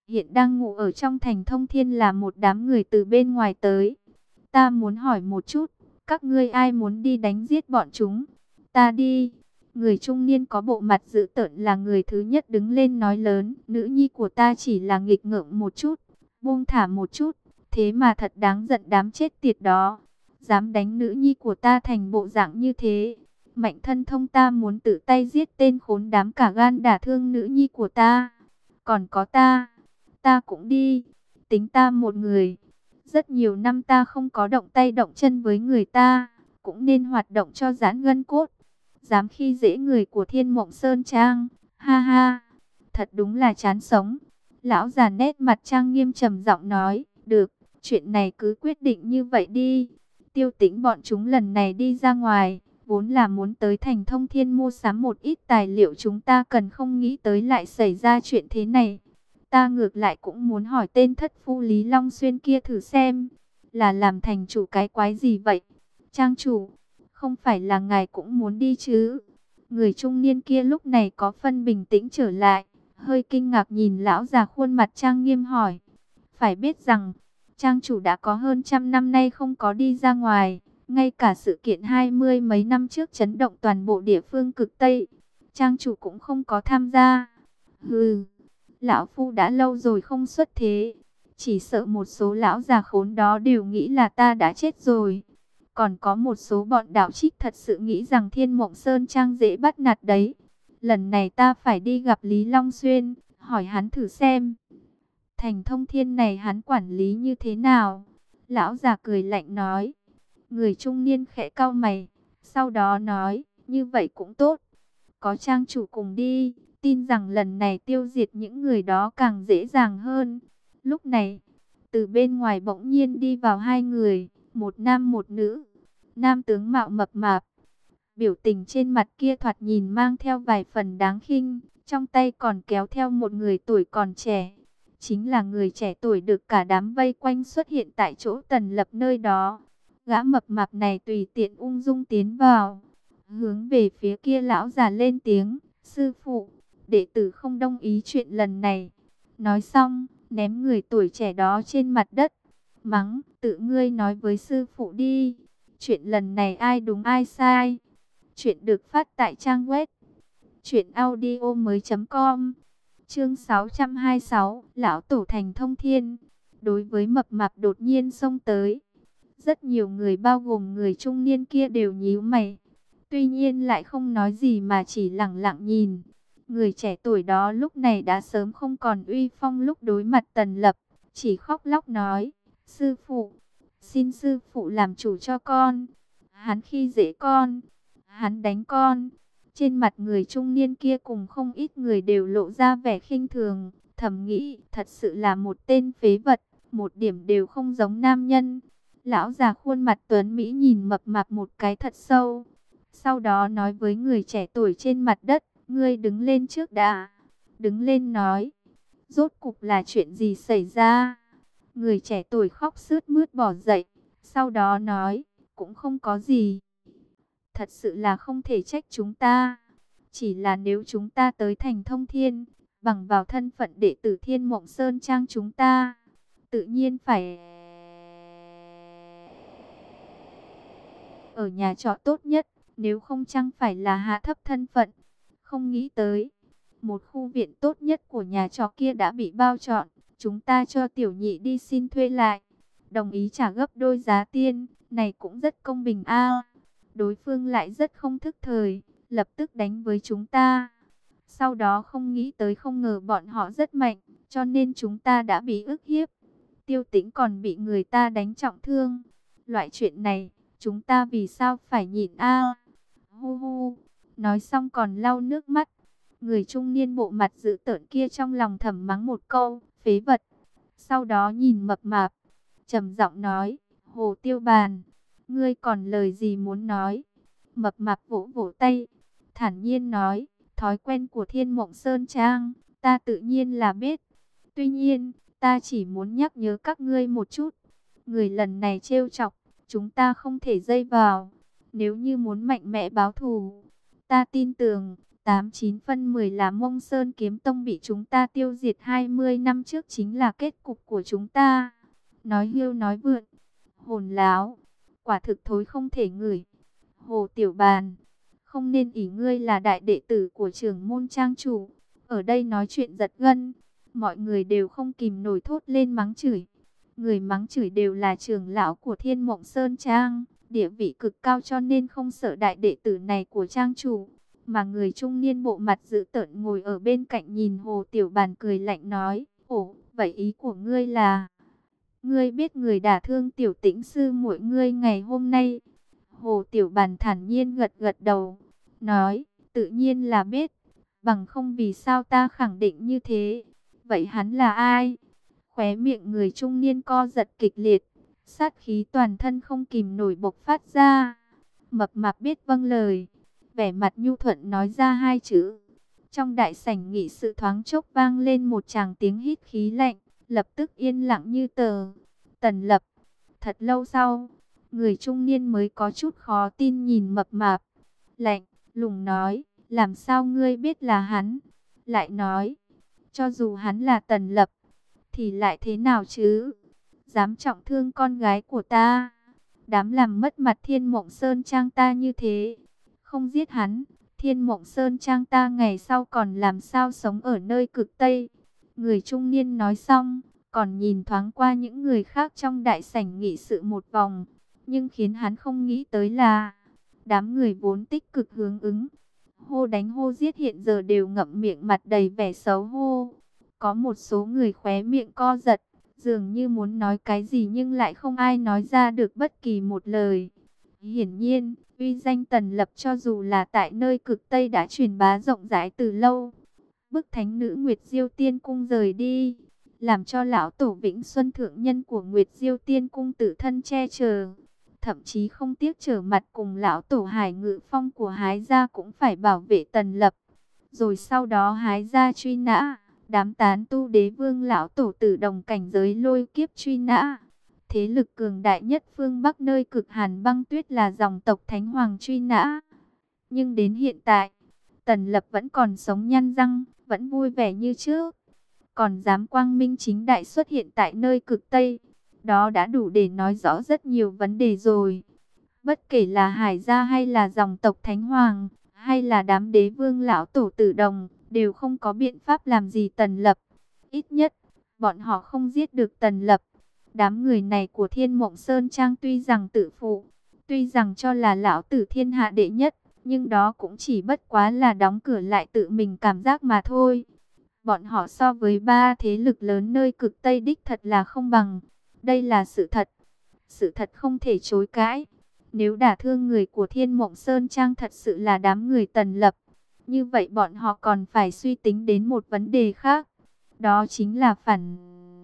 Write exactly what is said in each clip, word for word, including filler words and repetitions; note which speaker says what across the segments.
Speaker 1: hiện đang ngủ ở trong thành Thông Thiên là một đám người từ bên ngoài tới. Ta muốn hỏi một chút, các ngươi ai muốn đi đánh giết bọn chúng? Ta đi. Người trung niên có bộ mặt dữ tợn là người thứ nhất đứng lên nói lớn, nữ nhi của ta chỉ là nghịch ngợm một chút, buông thả một chút, thế mà thật đáng giận đám chết tiệt đó. Dám đánh nữ nhi của ta thành bộ dạng như thế. Mạnh Thân Thông ta muốn tự tay giết tên khốn đám cả gan đả thương nữ nhi của ta. Còn có ta, ta cũng đi. Tính ta một người. Rất nhiều năm ta không có động tay động chân với người ta, cũng nên hoạt động cho giãn gân cốt. Dám khi dễ người của Thiên Mộng Sơn Trang, ha ha, thật đúng là chán sống. Lão già nét mặt trang nghiêm trầm giọng nói, được, chuyện này cứ quyết định như vậy đi. Tiêu Tĩnh bọn chúng lần này đi ra ngoài, vốn là muốn tới thành Thông Thiên mua sắm một ít tài liệu chúng ta cần, không nghĩ tới lại xảy ra chuyện thế này. Ta ngược lại cũng muốn hỏi tên thất phu Lý Long Xuyên kia thử xem, là làm thành chủ cái quái gì vậy? Trang chủ, không phải là ngài cũng muốn đi chứ? Người trung niên kia lúc này có phân bình tĩnh trở lại, hơi kinh ngạc nhìn lão già khuôn mặt trang nghiêm hỏi. Phải biết rằng, trang chủ đã có hơn trăm năm nay không có đi ra ngoài, ngay cả sự kiện hai mươi mấy năm trước chấn động toàn bộ địa phương cực Tây, trang chủ cũng không có tham gia. Hừ, lão phu đã lâu rồi không xuất thế, chỉ sợ một số lão già khốn đó đều nghĩ là ta đã chết rồi. Còn có một số bọn đạo trích thật sự nghĩ rằng Thiên Mộng Sơn Trang dễ bắt nạt đấy. Lần này ta phải đi gặp Lý Long Xuyên, hỏi hắn thử xem. Thành Thông Thiên này hắn quản lý như thế nào? Lão già cười lạnh nói. Người trung niên khẽ cau mày, sau đó nói, như vậy cũng tốt. Có trang chủ cùng đi, tin rằng lần này tiêu diệt những người đó càng dễ dàng hơn. Lúc này, từ bên ngoài bỗng nhiên đi vào hai người, một nam một nữ. Nam tướng mạo mập mạp, biểu tình trên mặt kia thoạt nhìn mang theo vài phần đáng khinh, trong tay còn kéo theo một người tuổi còn trẻ. Chính là người trẻ tuổi được cả đám vây quanh xuất hiện tại chỗ Tần Lập nơi đó. Gã mập mạp này tùy tiện ung dung tiến vào, hướng về phía kia lão già lên tiếng, sư phụ, đệ tử không đồng ý chuyện lần này. Nói xong, ném người tuổi trẻ đó trên mặt đất, mắng, tự ngươi nói với sư phụ đi, chuyện lần này ai đúng ai sai. Chuyện được phát tại trang web truyện audio mới chấm com. Chương sáu trăm hai mươi sáu, lão tổ thành Thông Thiên. Đối với mập mạp đột nhiên xông tới, rất nhiều người bao gồm người trung niên kia đều nhíu mày. Tuy nhiên lại không nói gì mà chỉ lặng lặng nhìn. Người trẻ tuổi đó lúc này đã sớm không còn uy phong lúc đối mặt Tần Lập, chỉ khóc lóc nói, sư phụ, xin sư phụ làm chủ cho con. Hắn khi dễ con, hắn đánh con. Trên mặt người trung niên kia cùng không ít người đều lộ ra vẻ khinh thường, thầm nghĩ thật sự là một tên phế vật, một điểm đều không giống nam nhân. Lão già khuôn mặt tuấn Mỹ nhìn mập mạp một cái thật sâu, sau đó nói với người trẻ tuổi trên mặt đất, ngươi đứng lên trước đã. Đứng lên nói, rốt cục là chuyện gì xảy ra? Người trẻ tuổi khóc sướt mướt bỏ dậy, sau đó nói, cũng không có gì. Thật sự là không thể trách chúng ta. Chỉ là nếu chúng ta tới thành Thông Thiên, bằng vào thân phận đệ tử Thiên Mộng Sơn Trang chúng ta, tự nhiên phải ở nhà trọ tốt nhất, nếu không chăng phải là hạ thấp thân phận. Không nghĩ tới, một khu viện tốt nhất của nhà trọ kia đã bị bao trọn, chúng ta cho tiểu nhị đi xin thuê lại, đồng ý trả gấp đôi giá tiền, này cũng rất công bình a. Đối phương lại rất không thức thời, lập tức đánh với chúng ta. Sau đó không nghĩ tới không ngờ bọn họ rất mạnh, cho nên chúng ta đã bị ức hiếp. Tiêu Tĩnh còn bị người ta đánh trọng thương. Loại chuyện này, chúng ta vì sao phải nhịn a? Hu hu, nói xong còn lau nước mắt. Người trung niên bộ mặt dữ tợn kia trong lòng thầm mắng một câu, phế vật. Sau đó nhìn mập mạp, trầm giọng nói, Hồ Tiêu Bàn, ngươi còn lời gì muốn nói? Mập mạp vỗ vỗ tay, thản nhiên nói, thói quen của Thiên Mộng Sơn Trang, ta tự nhiên là biết. Tuy nhiên, ta chỉ muốn nhắc nhớ các ngươi một chút. Người lần này trêu chọc, chúng ta không thể dây vào. Nếu như muốn mạnh mẽ báo thù, ta tin tưởng, Tám chín phân mười là Mông Sơn Kiếm Tông bị chúng ta tiêu diệt hai mươi năm trước chính là kết cục của chúng ta. Nói hưu nói vượn, hồn láo, quả thực thối không thể ngửi. Hồ Tiểu Bàn, không nên ỷ ngươi là đại đệ tử của trưởng môn trang chủ. Ở đây nói chuyện giật gân, mọi người đều không kìm nổi thốt lên mắng chửi. Người mắng chửi đều là trưởng lão của Thiên Mộng Sơn Trang, địa vị cực cao cho nên không sợ đại đệ tử này của trang chủ. Mà người trung niên bộ mặt dữ tợn ngồi ở bên cạnh nhìn Hồ Tiểu Bàn cười lạnh nói, ồ, vậy ý của ngươi là, ngươi biết người đả thương Tiểu Tĩnh sư muội ngươi ngày hôm nay? Hồ Tiểu Bàn thản nhiên gật gật đầu, nói, tự nhiên là biết, bằng không vì sao ta khẳng định như thế. Vậy hắn là ai? Khóe miệng người trung niên co giật kịch liệt, sát khí toàn thân không kìm nổi bộc phát ra. Mập mạp biết vâng lời, vẻ mặt nhu thuận nói ra hai chữ. Trong đại sảnh nghị sự thoáng chốc vang lên một tràng tiếng hít khí lạnh, lập tức yên lặng như tờ. Tần Lập. Thật lâu sau, người trung niên mới có chút khó tin nhìn mập mạp. Lạnh, lùng nói, làm sao ngươi biết là hắn? Lại nói, cho dù hắn là Tần Lập, thì lại thế nào chứ? Dám trọng thương con gái của ta, dám làm mất mặt Thiên Mộng Sơn Trang ta như thế. Không giết hắn, Thiên Mộng Sơn Trang ta ngày sau còn làm sao sống ở nơi cực Tây? Người trung niên nói xong, còn nhìn thoáng qua những người khác trong đại sảnh nghị sự một vòng. Nhưng khiến hắn không nghĩ tới là, đám người vốn tích cực hướng ứng, hô đánh hô giết hiện giờ đều ngậm miệng mặt đầy vẻ xấu hô. Có một số người khóe miệng co giật, dường như muốn nói cái gì nhưng lại không ai nói ra được bất kỳ một lời. Hiển nhiên, uy danh Tần Lập cho dù là tại nơi cực Tây đã truyền bá rộng rãi từ lâu. Bức thánh nữ Nguyệt Diêu Tiên Cung rời đi, làm cho lão tổ Vĩnh Xuân thượng nhân của Nguyệt Diêu Tiên Cung tự thân che chở. Thậm chí không tiếc trở mặt cùng lão tổ Hải Ngự Phong của Hái Gia cũng phải bảo vệ Tần Lập. Rồi sau đó Hái Gia truy nã, đám tán tu đế vương lão tổ tử đồng cảnh giới lôi kiếp truy nã. Thế lực cường đại nhất phương Bắc nơi cực hàn băng tuyết là dòng tộc Thánh Hoàng truy nã. Nhưng đến hiện tại, Tần Lập vẫn còn sống nhăn răng, vẫn vui vẻ như trước. Còn dám quang minh chính đại xuất hiện tại nơi cực Tây. Đó đã đủ để nói rõ rất nhiều vấn đề rồi. Bất kể là Hải Gia hay là dòng tộc Thánh Hoàng, hay là đám đế vương lão tổ tử đồng, đều không có biện pháp làm gì Tần Lập. Ít nhất, bọn họ không giết được Tần Lập. Đám người này của Thiên Mộng Sơn Trang tuy rằng tự phụ, tuy rằng cho là lão tử thiên hạ đệ nhất, nhưng đó cũng chỉ bất quá là đóng cửa lại tự mình cảm giác mà thôi. Bọn họ so với ba thế lực lớn nơi cực Tây đích thật là không bằng. Đây là sự thật. Sự thật không thể chối cãi. Nếu đả thương người của Thiên Mộng Sơn Trang thật sự là đám người Tần Lập, như vậy bọn họ còn phải suy tính đến một vấn đề khác. Đó chính là phản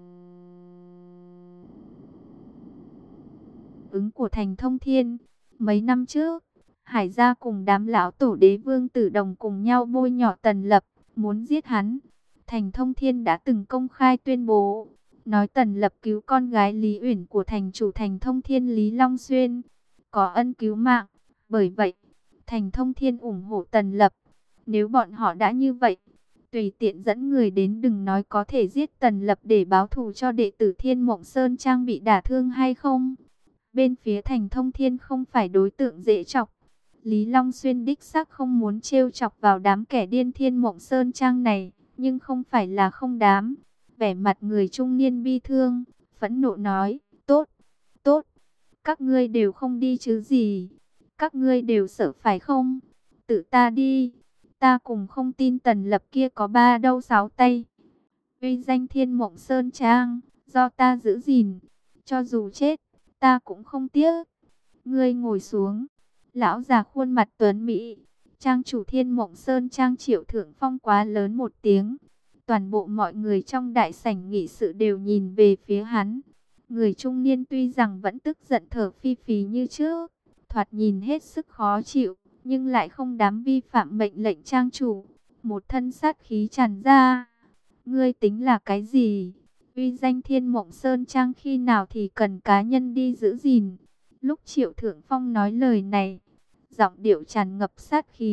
Speaker 1: ứng của Thành Thông Thiên. Mấy năm trước, Hải Gia cùng đám lão tổ đế vương tử đồng cùng nhau bôi nhọ Tần Lập, muốn giết hắn. Thành Thông Thiên đã từng công khai tuyên bố, nói Tần Lập cứu con gái Lý Uyển của thành chủ Thành Thông Thiên Lý Long Xuyên, có ân cứu mạng. Bởi vậy, Thành Thông Thiên ủng hộ Tần Lập. Nếu bọn họ đã như vậy, tùy tiện dẫn người đến, đừng nói có thể giết Tần Lập để báo thù cho đệ tử Thiên Mộng Sơn Trang bị đả thương hay không. Bên phía Thành Thông Thiên không phải đối tượng dễ chọc. Lý Long Xuyên đích xác không muốn trêu chọc vào đám kẻ điên Thiên Mộng Sơn Trang này, nhưng không phải là không dám. Vẻ mặt người trung niên bi thương, phẫn nộ nói, tốt, tốt, các ngươi đều không đi chứ gì, các ngươi đều sợ phải không? Tự ta đi, ta cùng không tin Tần Lập kia có ba đâu sáu tay. Uy danh Thiên Mộng Sơn Trang, do ta giữ gìn, cho dù chết, ta cũng không tiếc. Ngươi ngồi xuống. Lão già khuôn mặt tuấn mỹ, trang chủ Thiên Mộng Sơn Trang Triệu Thượng Phong quá lớn một tiếng. Toàn bộ mọi người trong đại sảnh nghị sự đều nhìn về phía hắn. Người trung niên tuy rằng vẫn tức giận thở phi phì như trước, thoạt nhìn hết sức khó chịu, nhưng lại không dám vi phạm mệnh lệnh trang chủ. Một thân sát khí tràn ra. Ngươi tính là cái gì? Uy danh Thiên Mộng Sơn Trang khi nào thì cần cá nhân đi giữ gìn. Lúc Triệu Thượng Phong nói lời này, giọng điệu tràn ngập sát khí,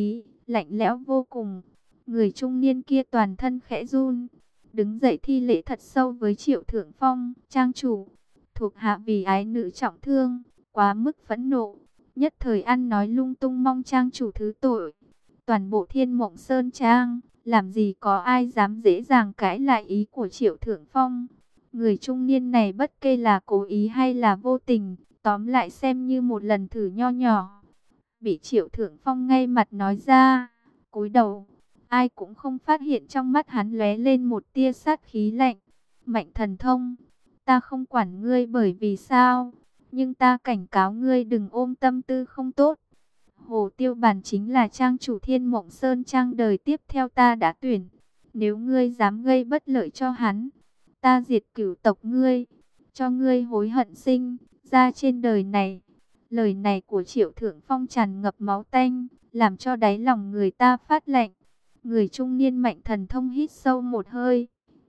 Speaker 1: lạnh lẽo vô cùng. Người trung niên kia toàn thân khẽ run, đứng dậy thi lễ thật sâu với Triệu Thượng Phong. Trang chủ, thuộc hạ vì ái nữ trọng thương, quá mức phẫn nộ, nhất thời ăn nói lung tung, mong trang chủ thứ tội. Toàn bộ Thiên Mộng Sơn Trang, làm gì có ai dám dễ dàng cãi lại ý của Triệu Thượng Phong. Người trung niên này bất kể là cố ý hay là vô tình, tóm lại xem như một lần thử nho nhỏ, bị Triệu Thượng Phong ngay mặt nói ra. Cúi đầu, ai cũng không phát hiện trong mắt hắn lóe lên một tia sát khí lạnh. Mạnh Thần Thông, ta không quản ngươi bởi vì sao, nhưng ta cảnh cáo ngươi đừng ôm tâm tư không tốt. Hồ Tiêu Bàn chính là trang chủ Thiên Mộng Sơn Trang đời tiếp theo ta đã tuyển. Nếu ngươi dám gây bất lợi cho hắn, ta diệt cửu tộc ngươi, cho ngươi hối hận sinh ra trên đời này. Lời này của Triệu Thượng Phong tràn ngập máu tanh, làm cho đáy lòng người ta phát lạnh. Người trung niên Mạnh Thần Thông hít sâu một hơi,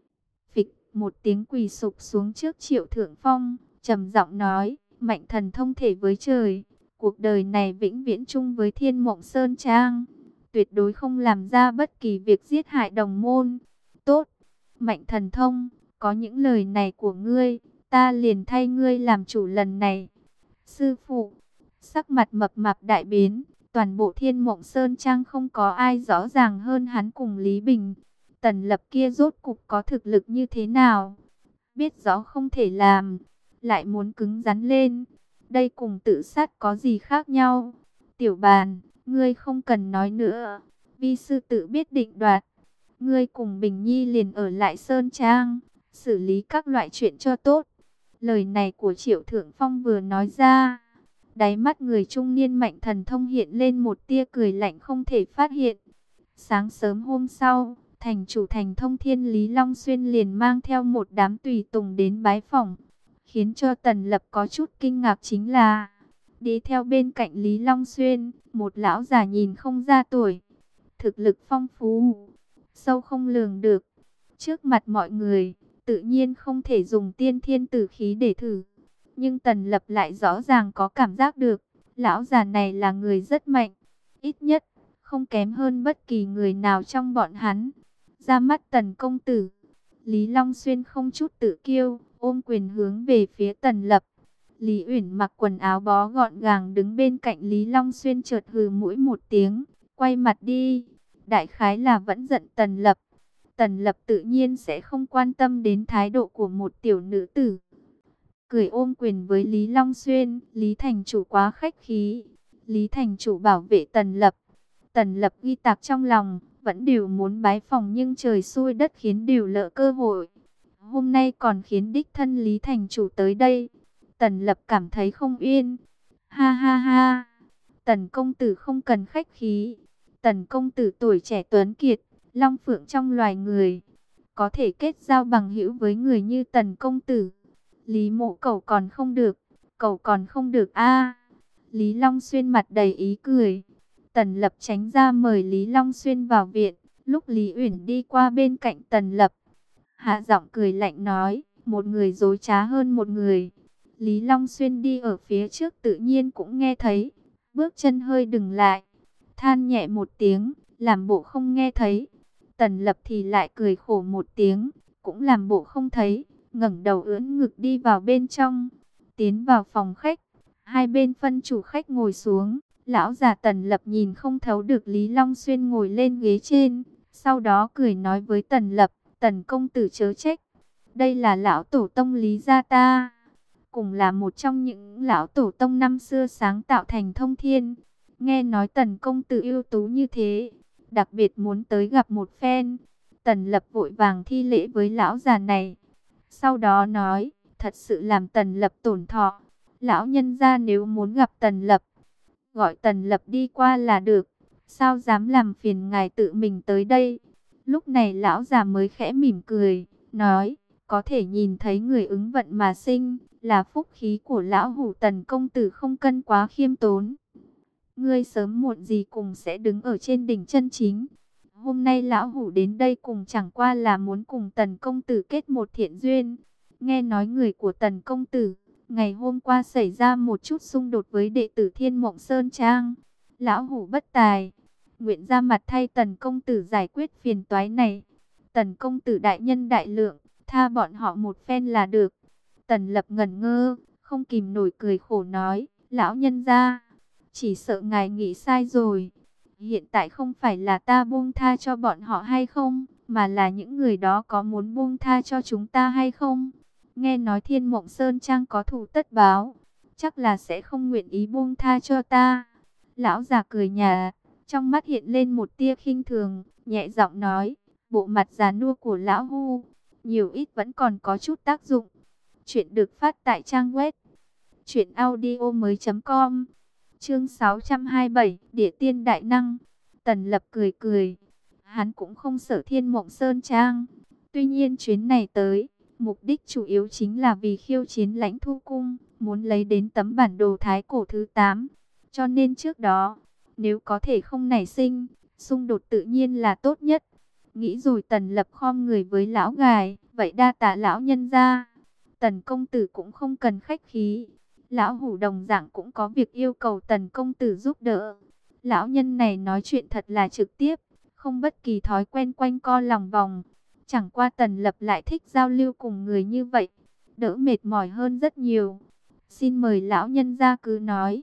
Speaker 1: phịch một tiếng quỳ sụp xuống trước Triệu Thượng Phong, trầm giọng nói: Mạnh Thần Thông thể với trời, cuộc đời này vĩnh viễn chung với Thiên Mộng Sơn Trang, tuyệt đối không làm ra bất kỳ việc giết hại đồng môn. Tốt, Mạnh Thần Thông, có những lời này của ngươi, ta liền thay ngươi làm chủ lần này. Sư phụ, sắc mặt mập mạp đại biến, toàn bộ Thiên Mộng Sơn Trang không có ai rõ ràng hơn hắn cùng Lý Bình. Tần Lập kia rốt cục có thực lực như thế nào? Biết rõ không thể làm, lại muốn cứng rắn lên. Đây cùng tự sát có gì khác nhau? Tiểu Bàn, ngươi không cần nói nữa, vi sư tự biết định đoạt. Ngươi cùng Bình Nhi liền ở lại Sơn Trang, xử lý các loại chuyện cho tốt. Lời này của Triệu Thượng Phong vừa nói ra, đáy mắt người trung niên Mạnh Thần Thông hiện lên một tia cười lạnh không thể phát hiện. Sáng sớm hôm sau, thành chủ thành Thông Thiên Lý Long Xuyên liền mang theo một đám tùy tùng đến bái phỏng. Khiến cho Tần Lập có chút kinh ngạc chính là, đi theo bên cạnh Lý Long Xuyên, một lão già nhìn không ra tuổi, thực lực phong phú, sâu không lường được. Trước mặt mọi người, tự nhiên không thể dùng tiên thiên tử khí để thử. Nhưng Tần Lập lại rõ ràng có cảm giác được, lão già này là người rất mạnh, ít nhất không kém hơn bất kỳ người nào trong bọn hắn. Ra mắt Tần công tử, Lý Long Xuyên không chút tự kiêu, ôm quyền hướng về phía Tần Lập. Lý Uyển mặc quần áo bó gọn gàng đứng bên cạnh Lý Long Xuyên, chợt hừ mũi một tiếng, quay mặt đi. Đại khái là vẫn giận Tần Lập. Tần Lập tự nhiên sẽ không quan tâm đến thái độ của một tiểu nữ tử. Cười ôm quyền với Lý Long Xuyên: Lý thành chủ quá khách khí. Lý thành chủ bảo vệ Tần Lập. Tần Lập ghi tạc trong lòng, vẫn đều muốn bái phòng, nhưng trời xui đất khiến đều lỡ cơ hội. Hôm nay còn khiến đích thân Lý thành chủ tới đây. Tần Lập cảm thấy không yên. Ha ha ha, Tần công tử không cần khách khí. Tần công tử tuổi trẻ tuấn kiệt, long phượng trong loài người, có thể kết giao bằng hữu với người như Tần công tử, Lý mộ cầu còn không được, cầu còn không được a. Lý Long Xuyên mặt đầy ý cười. Tần Lập tránh ra mời Lý Long Xuyên vào viện. Lúc Lý Uyển đi qua bên cạnh Tần Lập, hạ giọng cười lạnh nói: một người dối trá hơn một người. Lý Long Xuyên đi ở phía trước tự nhiên cũng nghe thấy, bước chân hơi dừng lại, than nhẹ một tiếng, làm bộ không nghe thấy. Tần Lập thì lại cười khổ một tiếng, cũng làm bộ không thấy, ngẩng đầu ưỡn ngực đi vào bên trong. Tiến vào phòng khách, hai bên phân chủ khách ngồi xuống. Lão già Tần Lập nhìn không thấu được Lý Long Xuyên ngồi lên ghế trên, sau đó cười nói với Tần Lập: Tần công tử chớ trách, đây là lão tổ tông Lý gia ta, cùng là một trong những lão tổ tông năm xưa sáng tạo thành Thông Thiên. Nghe nói Tần công tử ưu tú như thế, đặc biệt muốn tới gặp một phen. Tần Lập vội vàng thi lễ với lão già này, sau đó nói: thật sự làm Tần Lập tổn thọ. Lão nhân gia nếu muốn gặp Tần Lập, gọi Tần Lập đi qua là được, sao dám làm phiền ngài tự mình tới đây. Lúc này lão già mới khẽ mỉm cười, nói: có thể nhìn thấy người ứng vận mà sinh, là phúc khí của lão hủ. Tần công tử không cần quá khiêm tốn, ngươi sớm muộn gì cùng sẽ đứng ở trên đỉnh chân chính. Hôm nay lão hủ đến đây cùng chẳng qua là muốn cùng Tần công tử kết một thiện duyên. Nghe nói người của Tần công tử ngày hôm qua xảy ra một chút xung đột với đệ tử Thiên Mộng Sơn Trang, lão hủ bất tài, nguyện ra mặt thay Tần công tử giải quyết phiền toái này. Tần công tử đại nhân đại lượng, tha bọn họ một phen là được. Tần Lập ngẩn ngơ, không kìm nổi cười khổ nói, lão nhân gia, chỉ sợ ngài nghĩ sai rồi. Hiện tại không phải là ta buông tha cho bọn họ hay không, mà là những người đó có muốn buông tha cho chúng ta hay không. Nghe nói Thiên Mộng Sơn Trang có thù tất báo, chắc là sẽ không nguyện ý buông tha cho ta. Lão già cười nhạt, trong mắt hiện lên một tia khinh thường, nhẹ giọng nói, bộ mặt già nua của lão Hu, nhiều ít vẫn còn có chút tác dụng. Chuyện được phát tại trang web truyện audio mới chấm com. Chương sáu trăm hai mươi bảy, Địa Tiên Đại Năng. Tần Lập cười cười, hắn cũng không sợ Thiên Mộng Sơn Trang. Tuy nhiên chuyến này tới, mục đích chủ yếu chính là vì khiêu chiến Lãnh Thu Cung, muốn lấy đến tấm bản đồ thái cổ thứ tám. Cho nên trước đó, nếu có thể không nảy sinh xung đột tự nhiên là tốt nhất. Nghĩ rồi Tần Lập khom người với lão gài, vậy đa tạ lão nhân gia. Tần công tử cũng không cần khách khí. Lão Hủ đồng dạng cũng có việc yêu cầu Tần công tử giúp đỡ. Lão nhân này nói chuyện thật là trực tiếp, không bất kỳ thói quen quanh co lòng vòng. Chẳng qua Tần Lập lại thích giao lưu cùng người như vậy, đỡ mệt mỏi hơn rất nhiều. Xin mời lão nhân gia cứ nói.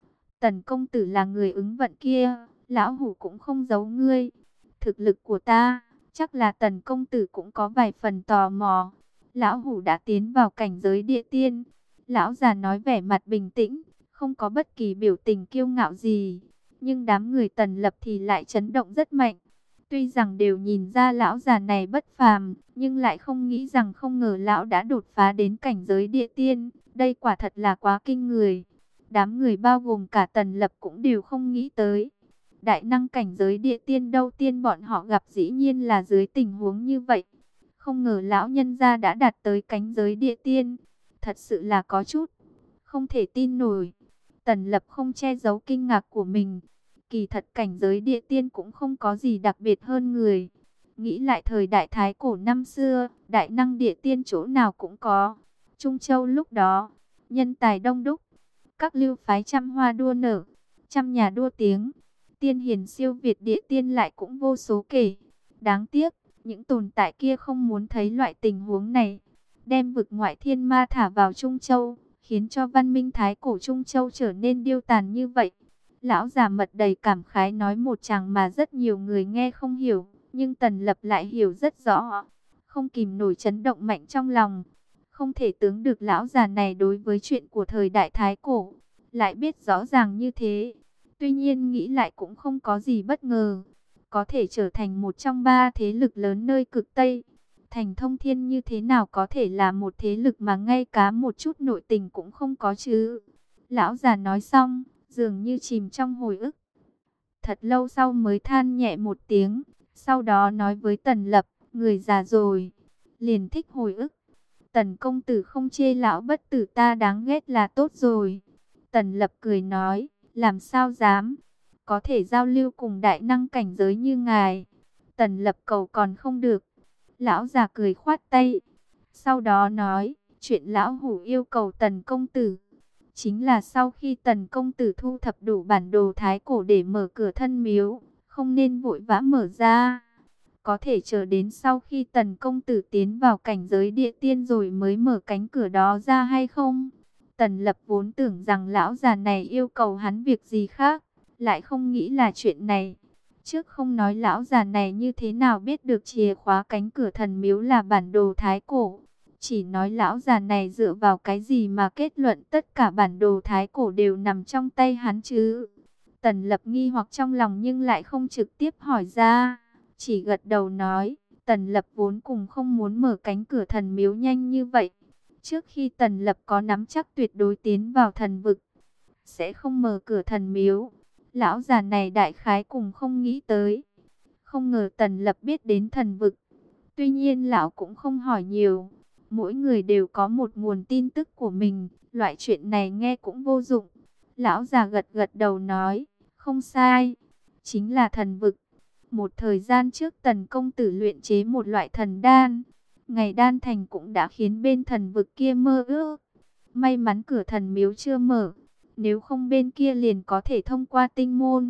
Speaker 1: Tần công tử là người ứng vận kia, lão Hủ cũng không giấu ngươi. Thực lực của ta, chắc là Tần công tử cũng có vài phần tò mò. Lão Hủ đã tiến vào cảnh giới địa tiên. Lão già nói vẻ mặt bình tĩnh, không có bất kỳ biểu tình kiêu ngạo gì. Nhưng đám người Tần Lập thì lại chấn động rất mạnh. Tuy rằng đều nhìn ra lão già này bất phàm, nhưng lại không nghĩ rằng không ngờ lão đã đột phá đến cảnh giới địa tiên. Đây quả thật là quá kinh người. Đám người bao gồm cả Tần Lập cũng đều không nghĩ tới. Đại năng cảnh giới địa tiên đầu tiên bọn họ gặp dĩ nhiên là dưới tình huống như vậy. Không ngờ lão nhân gia đã đạt tới cảnh giới địa tiên. Thật sự là có chút không thể tin nổi. Tần Lập không che giấu kinh ngạc của mình. Kỳ thật cảnh giới địa tiên cũng không có gì đặc biệt hơn người. Nghĩ lại thời đại thái cổ năm xưa, đại năng địa tiên chỗ nào cũng có. Trung Châu lúc đó, nhân tài đông đúc, các lưu phái trăm hoa đua nở, trăm nhà đua tiếng. Tiên hiền siêu việt địa tiên lại cũng vô số kể. Đáng tiếc, những tồn tại kia không muốn thấy loại tình huống này. Đem vực ngoại thiên ma thả vào Trung Châu, khiến cho văn minh thái cổ Trung Châu trở nên điêu tàn như vậy. Lão già mật đầy cảm khái nói một chàng mà rất nhiều người nghe không hiểu, nhưng Tần Lập lại hiểu rất rõ. Không kìm nổi chấn động mạnh trong lòng. Không thể tưởng được lão già này đối với chuyện của thời đại thái cổ lại biết rõ ràng như thế. Tuy nhiên nghĩ lại cũng không có gì bất ngờ. Có thể trở thành một trong ba thế lực lớn nơi cực Tây. Thành Thông Thiên như thế nào có thể là một thế lực mà ngay cả một chút nội tình cũng không có chứ. Lão già nói xong, dường như chìm trong hồi ức. Thật lâu sau mới than nhẹ một tiếng. Sau đó nói với Tần Lập, người già rồi, liền thích hồi ức. Tần công tử không chê lão bất tử ta đáng ghét là tốt rồi. Tần Lập cười nói, làm sao dám, có thể giao lưu cùng đại năng cảnh giới như ngài. Tần Lập cầu còn không được. Lão già cười khoát tay. Sau đó nói, chuyện lão hủ yêu cầu Tần công tử chính là sau khi Tần công tử thu thập đủ bản đồ thái cổ để mở cửa thân miếu, không nên vội vã mở ra. Có thể chờ đến sau khi Tần công tử tiến vào cảnh giới địa tiên rồi mới mở cánh cửa đó ra hay không? Tần Lập vốn tưởng rằng lão già này yêu cầu hắn việc gì khác, lại không nghĩ là chuyện này. Trước không nói lão già này như thế nào biết được chìa khóa cánh cửa thần miếu là bản đồ thái cổ. Chỉ nói lão già này dựa vào cái gì mà kết luận tất cả bản đồ thái cổ đều nằm trong tay hắn chứ. Tần Lập nghi hoặc trong lòng nhưng lại không trực tiếp hỏi ra. Chỉ gật đầu nói, Tần Lập vốn cùng không muốn mở cánh cửa thần miếu nhanh như vậy. Trước khi Tần Lập có nắm chắc tuyệt đối tiến vào thần vực, sẽ không mở cửa thần miếu. Lão già này đại khái cùng không nghĩ tới. Không ngờ Tần Lập biết đến thần vực. Tuy nhiên lão cũng không hỏi nhiều. Mỗi người đều có một nguồn tin tức của mình. Loại chuyện này nghe cũng vô dụng. Lão già gật gật đầu nói, không sai, chính là thần vực. Một thời gian trước Tần công tử luyện chế một loại thần đan. Ngày đan thành cũng đã khiến bên thần vực kia mơ ước. May mắn cửa thần miếu chưa mở. Nếu không bên kia liền có thể thông qua tinh môn.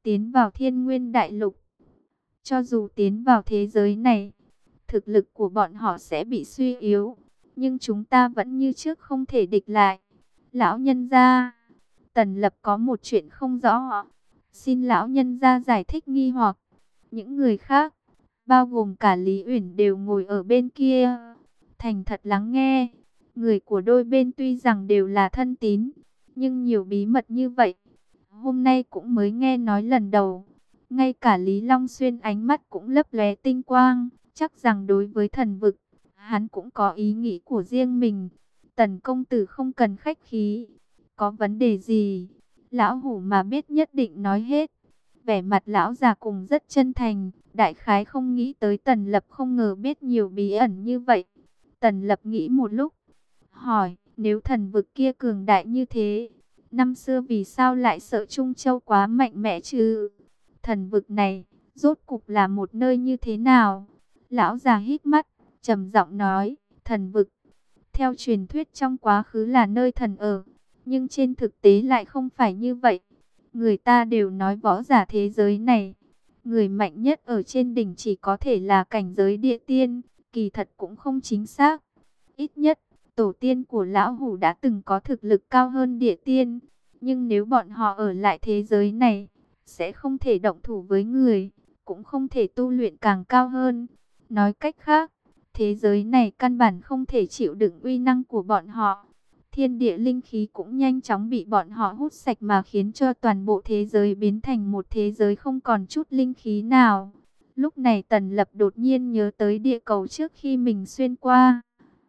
Speaker 1: tiến vào Thiên Nguyên Đại Lục. Cho dù tiến vào thế giới này, thực lực của bọn họ sẽ bị suy yếu, nhưng chúng ta vẫn như trước không thể địch lại. Lão nhân gia, Tần Lập có một chuyện không rõ, xin lão nhân gia giải thích nghi hoặc. Những người khác, bao gồm cả Lý Uyển đều ngồi ở bên kia, thành thật lắng nghe. Người của đôi bên tuy rằng đều là thân tín, nhưng nhiều bí mật như vậy, hôm nay cũng mới nghe nói lần đầu. Ngay cả Lý Long Xuyên ánh mắt cũng lấp lóe tinh quang, chắc rằng đối với thần vực, hắn cũng có ý nghĩ của riêng mình. Tần công tử không cần khách khí, có vấn đề gì, lão hủ mà biết nhất định nói hết. Vẻ mặt lão già cùng rất chân thành, đại khái không nghĩ tới Tần Lập không ngờ biết nhiều bí ẩn như vậy. Tần Lập nghĩ một lúc, hỏi, nếu thần vực kia cường đại như thế, năm xưa vì sao lại sợ Trung Châu quá mạnh mẽ chứ? Thần vực này, rốt cục là một nơi như thế nào? Lão già hít mắt, trầm giọng nói, thần vực, theo truyền thuyết trong quá khứ là nơi thần ở, nhưng trên thực tế lại không phải như vậy. Người ta đều nói võ giả thế giới này, người mạnh nhất ở trên đỉnh chỉ có thể là cảnh giới địa tiên, kỳ thật cũng không chính xác. Ít nhất, tổ tiên của lão hủ đã từng có thực lực cao hơn địa tiên, nhưng nếu bọn họ ở lại thế giới này, sẽ không thể động thủ với người, cũng không thể tu luyện càng cao hơn. Nói cách khác, thế giới này căn bản không thể chịu đựng uy năng của bọn họ. Thiên địa linh khí cũng nhanh chóng bị bọn họ hút sạch mà khiến cho toàn bộ thế giới biến thành một thế giới không còn chút linh khí nào. Lúc này Tần Lập đột nhiên nhớ tới địa cầu trước khi mình xuyên qua.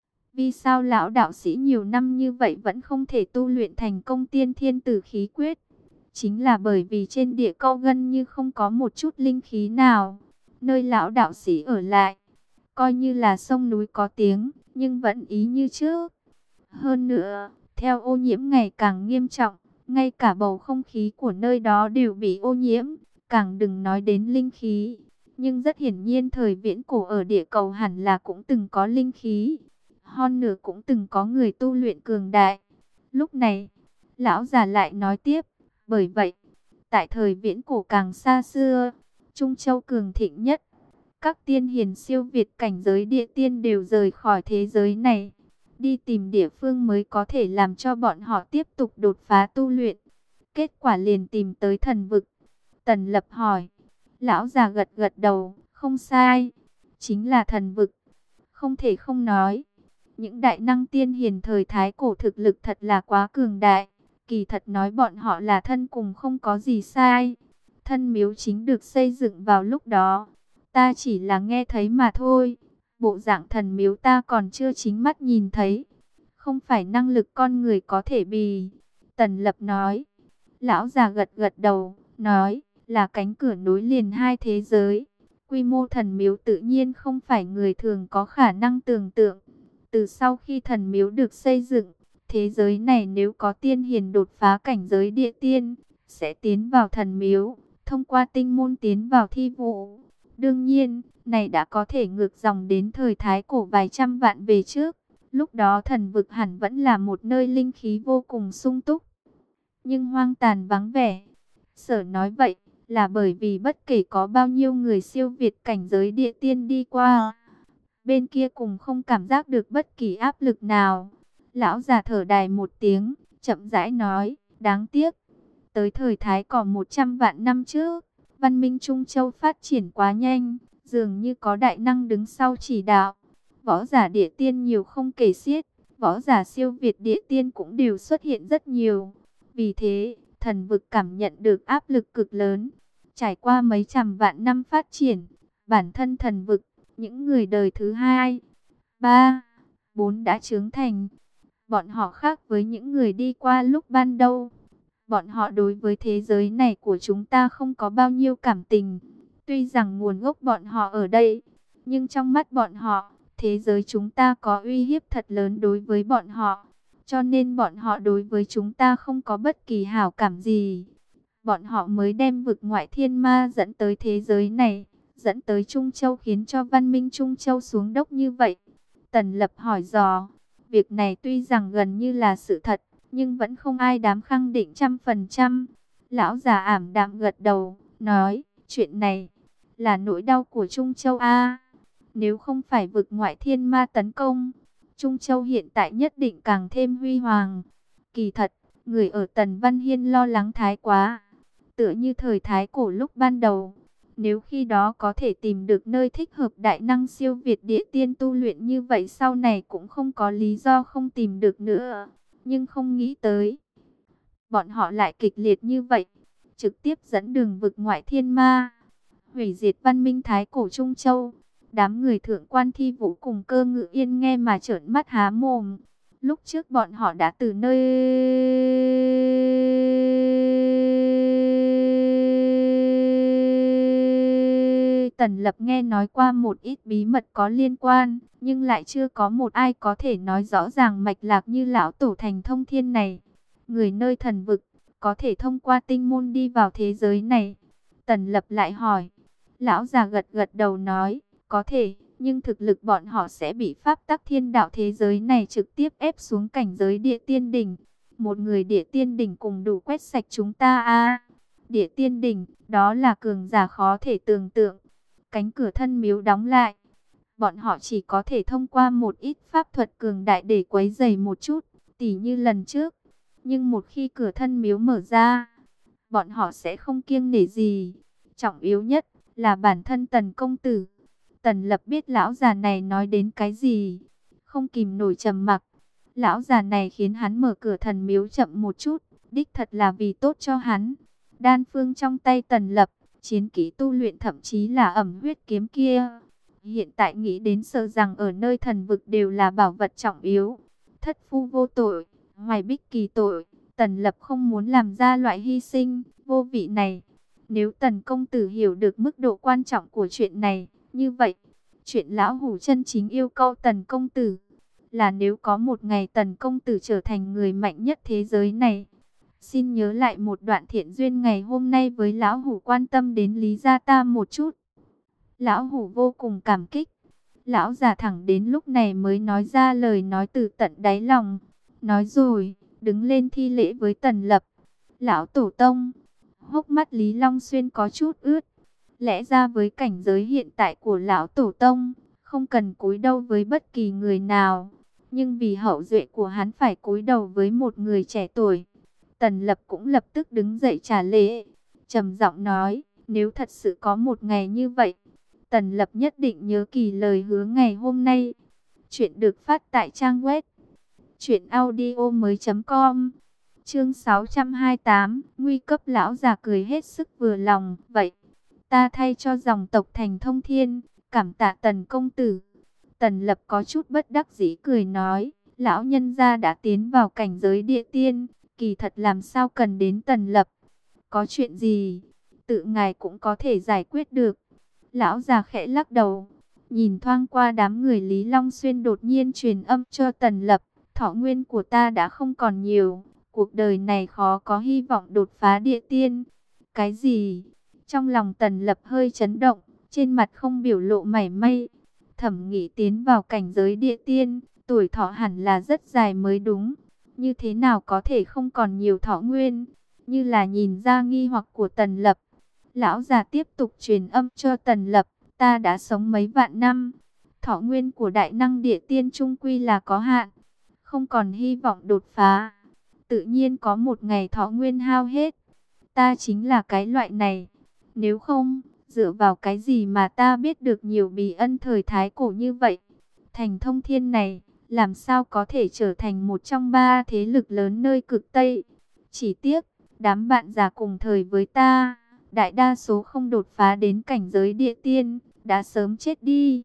Speaker 1: Vì sao lão đạo sĩ nhiều năm như vậy vẫn không thể tu luyện thành công tiên thiên tử khí quyết? Chính là bởi vì trên địa cầu gần như không có một chút linh khí nào. Nơi lão đạo sĩ ở lại, coi như là sông núi có tiếng, nhưng vẫn ý như trước. Hơn nữa, theo ô nhiễm ngày càng nghiêm trọng, ngay cả bầu không khí của nơi đó đều bị ô nhiễm, càng đừng nói đến linh khí. Nhưng rất hiển nhiên thời viễn cổ ở địa cầu hẳn là cũng từng có linh khí. Hơn nữa cũng từng có người tu luyện cường đại. Lúc này, lão già lại nói tiếp, bởi vậy, tại thời viễn cổ càng xa xưa, Trung Châu cường thịnh nhất, các tiên hiền siêu việt cảnh giới địa tiên đều rời khỏi thế giới này, đi tìm địa phương mới có thể làm cho bọn họ tiếp tục đột phá tu luyện. Kết quả liền tìm tới thần vực. Tần Lập hỏi. Lão già gật gật đầu, không sai, chính là thần vực. Không thể không nói, những đại năng tiên hiền thời thái cổ thực lực thật là quá cường đại. Kỳ thật nói bọn họ là thân cùng không có gì sai. Thân miếu chính được xây dựng vào lúc đó, ta chỉ là nghe thấy mà thôi. Bộ dạng thần miếu ta còn chưa chính mắt nhìn thấy, không phải năng lực con người có thể bì. Tần Lập nói. Lão già gật gật đầu, nói là cánh cửa nối liền hai thế giới. Quy mô thần miếu tự nhiên không phải người thường có khả năng tưởng tượng. Từ sau khi thần miếu được xây dựng, thế giới này nếu có tiên hiền đột phá cảnh giới địa tiên, sẽ tiến vào thần miếu, thông qua tinh môn tiến vào thi vụ. Đương nhiên, này đã có thể ngược dòng đến thời thái cổ vài trăm vạn về trước. Lúc đó thần vực hẳn vẫn là một nơi linh khí vô cùng sung túc, nhưng hoang tàn vắng vẻ. Sở nói vậy là bởi vì bất kể có bao nhiêu người siêu việt cảnh giới địa tiên đi qua, bên kia cùng không cảm giác được bất kỳ áp lực nào. Lão già thở dài một tiếng, chậm rãi nói, đáng tiếc, tới thời thái cổ một trăm vạn năm trước, văn minh Trung Châu phát triển quá nhanh, dường như có đại năng đứng sau chỉ đạo. Võ giả địa tiên nhiều không kể xiết, võ giả siêu việt địa tiên cũng đều xuất hiện rất nhiều. Vì thế, thần vực cảm nhận được áp lực cực lớn. Trải qua mấy trăm vạn năm phát triển, bản thân thần vực, những người đời thứ hai, ba, bốn đã trưởng thành. Bọn họ khác với những người đi qua lúc ban đầu. Bọn họ đối với thế giới này của chúng ta không có bao nhiêu cảm tình. Tuy rằng nguồn gốc bọn họ ở đây, nhưng trong mắt bọn họ, thế giới chúng ta có uy hiếp thật lớn đối với bọn họ. Cho nên bọn họ đối với chúng ta không có bất kỳ hảo cảm gì. Bọn họ mới đem vực ngoại thiên ma dẫn tới thế giới này, dẫn tới Trung Châu, khiến cho văn minh Trung Châu xuống dốc như vậy. Tần Lập hỏi dò, việc này tuy rằng gần như là sự thật, nhưng vẫn không ai dám khẳng định trăm phần trăm. Lão già ảm đạm gật đầu, nói, chuyện này là nỗi đau của Trung Châu a. Nếu không phải vực ngoại thiên ma tấn công, Trung Châu hiện tại nhất định càng thêm huy hoàng. Kỳ thật, người ở Tần Văn Hiên lo lắng thái quá, tựa như thời thái cổ lúc ban đầu. Nếu khi đó có thể tìm được nơi thích hợp đại năng siêu việt địa tiên tu luyện như vậy, sau này cũng không có lý do không tìm được nữa. Nhưng không nghĩ tới, bọn họ lại kịch liệt như vậy, trực tiếp dẫn đường vực ngoại thiên ma, hủy diệt văn minh thái cổ Trung Châu. Đám người thượng quan Thi Vũ cùng Cơ Ngự Yên nghe mà trợn mắt há mồm. Lúc trước bọn họ đã từ nơi Tần Lập nghe nói qua một ít bí mật có liên quan, nhưng lại chưa có một ai có thể nói rõ ràng mạch lạc như lão tổ Thành Thông Thiên này. Người nơi thần vực, có thể thông qua tinh môn đi vào thế giới này. Tần Lập lại hỏi. Lão già gật gật đầu nói, có thể, nhưng thực lực bọn họ sẽ bị pháp tắc thiên đạo thế giới này trực tiếp ép xuống cảnh giới địa tiên đỉnh. Một người địa tiên đỉnh cùng đủ quét sạch chúng ta a. Địa tiên đỉnh, đó là cường giả khó thể tưởng tượng. Cánh cửa thân miếu đóng lại. Bọn họ chỉ có thể thông qua một ít pháp thuật cường đại để quấy rầy một chút, tỉ như lần trước. Nhưng một khi cửa thân miếu mở ra, bọn họ sẽ không kiêng nể gì. Trọng yếu nhất là bản thân Tần công tử. Tần Lập biết lão già này nói đến cái gì, không kìm nổi trầm mặc. Lão già này khiến hắn mở cửa thần miếu chậm một chút, đích thật là vì tốt cho hắn. Đan phương trong tay Tần Lập, chiến kỹ tu luyện thậm chí là ẩm huyết kiếm kia, hiện tại nghĩ đến sợ rằng ở nơi thần vực đều là bảo vật trọng yếu. Thất phu vô tội, hoài bích kỳ tội. Tần Lập không muốn làm ra loại hy sinh vô vị này. Nếu Tần công tử hiểu được mức độ quan trọng của chuyện này, như vậy, chuyện lão hủ chân chính yêu cầu Tần công tử là nếu có một ngày Tần công tử trở thành người mạnh nhất thế giới này, xin nhớ lại một đoạn thiện duyên ngày hôm nay với lão hủ, quan tâm đến Lý gia ta một chút. Lão hủ vô cùng cảm kích. Lão già thẳng đến lúc này mới nói ra lời nói từ tận đáy lòng. Nói rồi, đứng lên thi lễ với Tần Lập. Lão tổ tông. Hốc mắt Lý Long Xuyên có chút ướt. Lẽ ra với cảnh giới hiện tại của lão tổ tông, không cần cúi đầu với bất kỳ người nào. Nhưng vì hậu duệ của hắn phải cúi đầu với một người trẻ tuổi. Tần Lập cũng lập tức đứng dậy trả lễ, trầm giọng nói, nếu thật sự có một ngày như vậy, Tần Lập nhất định nhớ kỳ lời hứa ngày hôm nay. Chuyện được phát tại trang web truyện audio mới chấm com. Chương sáu trăm hai mươi tám, nguy cấp. Lão già cười hết sức vừa lòng, vậy ta thay cho dòng tộc Thành Thông Thiên, cảm tạ Tần công tử. Tần Lập có chút bất đắc dĩ cười nói, lão nhân gia đã tiến vào cảnh giới địa tiên, kỳ thật làm sao cần đến Tần Lập. Có chuyện gì, tự ngài cũng có thể giải quyết được. Lão già khẽ lắc đầu, nhìn thoáng qua đám người. Lý Long Xuyên đột nhiên truyền âm cho Tần Lập, thọ nguyên của ta đã không còn nhiều, cuộc đời này khó có hy vọng đột phá địa tiên. Cái gì? Trong lòng Tần Lập hơi chấn động, trên mặt không biểu lộ mảy may. Thẩm Nghị tiến vào cảnh giới địa tiên, tuổi thọ hẳn là rất dài mới đúng. Như thế nào có thể không còn nhiều thọ nguyên? Như là nhìn ra nghi hoặc của Tần Lập. Lão già tiếp tục truyền âm cho Tần Lập, ta đã sống mấy vạn năm. Thọ nguyên của đại năng địa tiên trung quy là có hạn, không còn hy vọng đột phá. Tự nhiên có một ngày thọ nguyên hao hết. Ta chính là cái loại này. Nếu không, dựa vào cái gì mà ta biết được nhiều bí ân thời thái cổ như vậy? Thành Thông Thiên này, làm sao có thể trở thành một trong ba thế lực lớn nơi cực Tây? Chỉ tiếc, đám bạn già cùng thời với ta, đại đa số không đột phá đến cảnh giới địa tiên, đã sớm chết đi.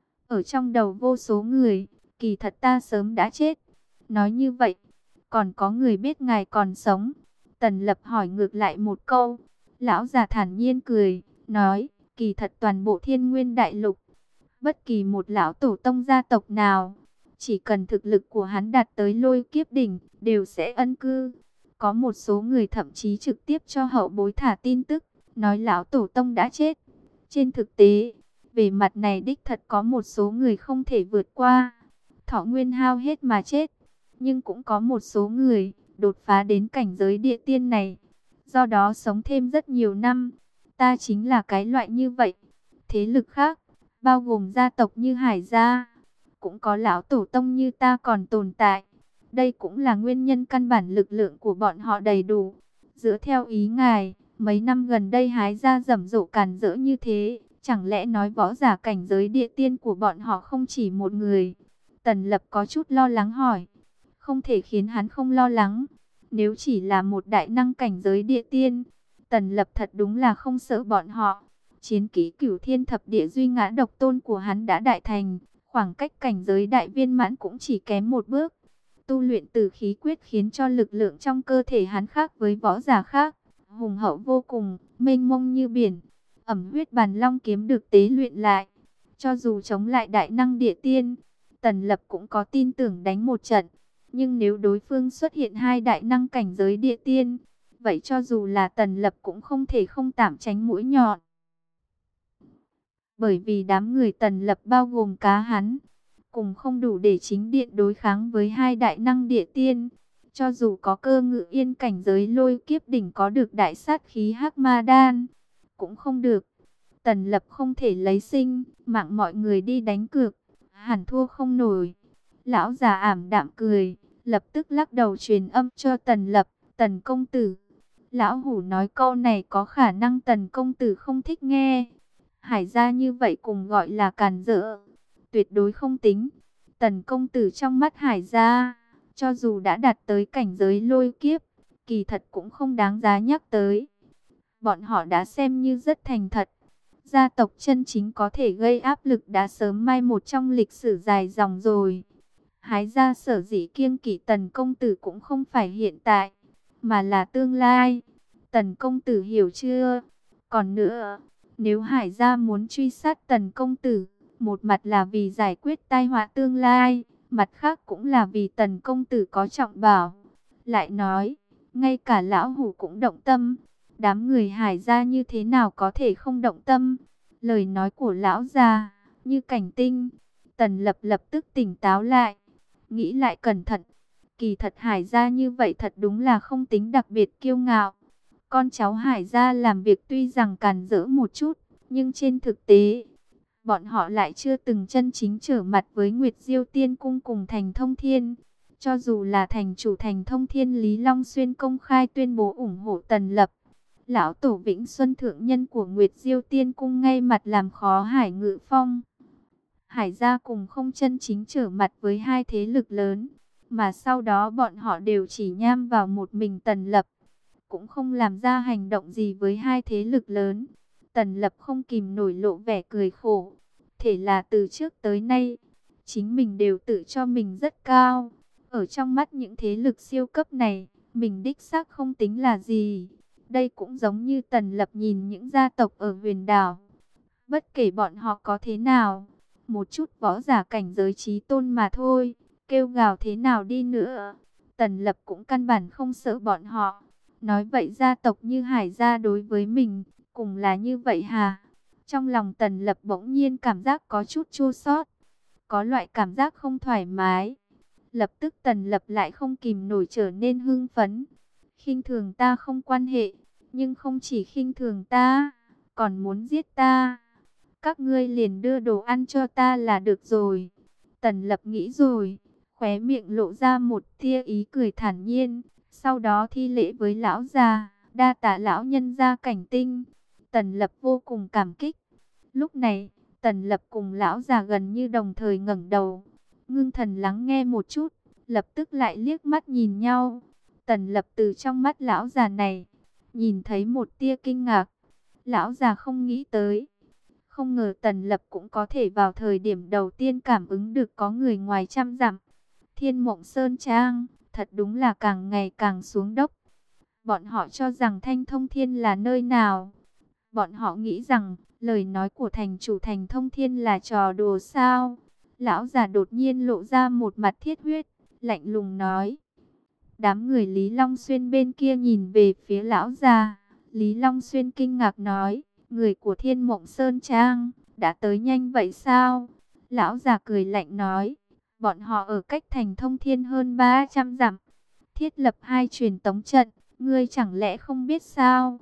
Speaker 1: Ở trong đầu vô số người, kỳ thật ta sớm đã chết. Nói như vậy, còn có người biết ngài còn sống? Tần Lập hỏi ngược lại một câu. Lão già thản nhiên cười, nói, kỳ thật toàn bộ Thiên Nguyên Đại Lục, bất kỳ một lão tổ tông gia tộc nào, chỉ cần thực lực của hắn đạt tới lôi kiếp đỉnh, đều sẽ ân cư. Có một số người thậm chí trực tiếp cho hậu bối thả tin tức, nói lão tổ tông đã chết. Trên thực tế, về mặt này đích thật có một số người không thể vượt qua, thọ nguyên hao hết mà chết. Nhưng cũng có một số người đột phá đến cảnh giới địa tiên này, do đó sống thêm rất nhiều năm. Ta chính là cái loại như vậy. Thế lực khác, bao gồm gia tộc như Hải gia, cũng có lão tổ tông như ta còn tồn tại. Đây cũng là nguyên nhân căn bản lực lượng của bọn họ đầy đủ. Dựa theo ý ngài, mấy năm gần đây Hái gia rầm rộ càn rỡ như thế, chẳng lẽ nói võ giả cảnh giới địa tiên của bọn họ không chỉ một người? Tần Lập có chút lo lắng hỏi. Không thể khiến hắn không lo lắng. Nếu chỉ là một đại năng cảnh giới địa tiên, Tần Lập thật đúng là không sợ bọn họ. Chiến kỹ Cửu Thiên Thập Địa Duy Ngã Độc Tôn của hắn đã đại thành, khoảng cách cảnh giới đại viên mãn cũng chỉ kém một bước. Tu luyện Tử Khí Quyết khiến cho lực lượng trong cơ thể hắn khác với võ giả khác, hùng hậu vô cùng, mênh mông như biển. Ẩm Huyết Bàn Long kiếm được tế luyện lại, cho dù chống lại đại năng địa tiên, Tần Lập cũng có tin tưởng đánh một trận. Nhưng nếu đối phương xuất hiện hai đại năng cảnh giới địa tiên, vậy cho dù là Tần Lập cũng không thể không tạm tránh mũi nhọn. Bởi vì đám người Tần Lập bao gồm cá hắn, cùng không đủ để chính điện đối kháng với hai đại năng địa tiên. Cho dù có Cơ Ngự Yên cảnh giới lôi kiếp đỉnh có được đại sát khí Hắc Ma Đan, cũng không được. Tần Lập không thể lấy sinh mạng mọi người đi đánh cược, hẳn thua không nổi. Lão già ảm đạm cười, lập tức lắc đầu truyền âm cho Tần Lập. Tần công tử, lão hủ nói câu này có khả năng Tần công tử không thích nghe. Hải gia như vậy cùng gọi là càn rỡ, tuyệt đối không tính. Tần công tử trong mắt Hải gia, cho dù đã đạt tới cảnh giới lôi kiếp, kỳ thật cũng không đáng giá nhắc tới. Bọn họ đã xem như rất thành thật. Gia tộc chân chính có thể gây áp lực đã sớm mai một trong lịch sử dài dòng rồi. Hái gia sở dĩ kiêng kỵ Tần công tử cũng không phải hiện tại, mà là tương lai. Tần công tử hiểu chưa? Còn nữa, nếu Hải gia muốn truy sát Tần công tử, một mặt là vì giải quyết tai họa tương lai, mặt khác cũng là vì Tần công tử có trọng bảo. Lại nói, ngay cả lão hủ cũng động tâm. Đám người Hải gia như thế nào có thể không động tâm? Lời nói của lão già như cảnh tinh. Tần Lập lập tức tỉnh táo lại, nghĩ lại cẩn thận. Kỳ thật Hải gia như vậy thật đúng là không tính đặc biệt kiêu ngạo. Con cháu Hải gia làm việc tuy rằng càn rỡ một chút, nhưng trên thực tế, bọn họ lại chưa từng chân chính trở mặt với Nguyệt Diêu Tiên Cung cùng Thành Thông Thiên. Cho dù là thành chủ Thành Thông Thiên Lý Long Xuyên công khai tuyên bố ủng hộ Tần Lập, lão tổ Vĩnh Xuân thượng nhân của Nguyệt Diêu Tiên Cung ngay mặt làm khó Hải Ngự Phong. Hải gia cùng không chân chính trở mặt với hai thế lực lớn, mà sau đó bọn họ đều chỉ nham vào một mình Tần Lập, cũng không làm ra hành động gì với hai thế lực lớn. Tần Lập không kìm nổi lộ vẻ cười khổ. Thể là từ trước tới nay, chính mình đều tự cho mình rất cao. Ở trong mắt những thế lực siêu cấp này, mình đích xác không tính là gì. Đây cũng giống như Tần Lập nhìn những gia tộc ở huyền đảo. Bất kể bọn họ có thế nào, một chút võ giả cảnh giới chí tôn mà thôi, kêu gào thế nào đi nữa, Tần Lập cũng căn bản không sợ bọn họ. Nói vậy gia tộc như Hải gia đối với mình, cùng là như vậy hả? Trong lòng Tần Lập bỗng nhiên cảm giác có chút chua xót, có loại cảm giác không thoải mái. Lập tức Tần Lập lại không kìm nổi trở nên hưng phấn. Khinh thường ta không quan hệ, nhưng không chỉ khinh thường ta, còn muốn giết ta. Các ngươi liền đưa đồ ăn cho ta là được rồi. Tần Lập nghĩ rồi, khóe miệng lộ ra một tia ý cười thản nhiên, sau đó thi lễ với lão già, đa tạ lão nhân gia cảnh tinh. Tần Lập vô cùng cảm kích. Lúc này, Tần Lập cùng lão già gần như đồng thời ngẩng đầu, ngưng thần lắng nghe một chút, lập tức lại liếc mắt nhìn nhau. Tần Lập từ trong mắt lão già này nhìn thấy một tia kinh ngạc. Lão già không nghĩ tới, không ngờ Tần Lập cũng có thể vào thời điểm đầu tiên cảm ứng được có người ngoài trăm dặm. Thiên Mộng Sơn Trang, thật đúng là càng ngày càng xuống dốc. Bọn họ cho rằng Thanh Thông Thiên là nơi nào? Bọn họ nghĩ rằng lời nói của thành chủ Thành Thông Thiên là trò đùa sao? Lão già đột nhiên lộ ra một mặt thiết huyết, lạnh lùng nói. Đám người Lý Long Xuyên bên kia nhìn về phía lão già. Lý Long Xuyên kinh ngạc nói, người của Thiên Mộng Sơn Trang, đã tới nhanh vậy sao? Lão già cười lạnh nói, bọn họ ở cách Thành Thông Thiên hơn ba trăm dặm, thiết lập hai truyền tống trận, ngươi chẳng lẽ không biết sao?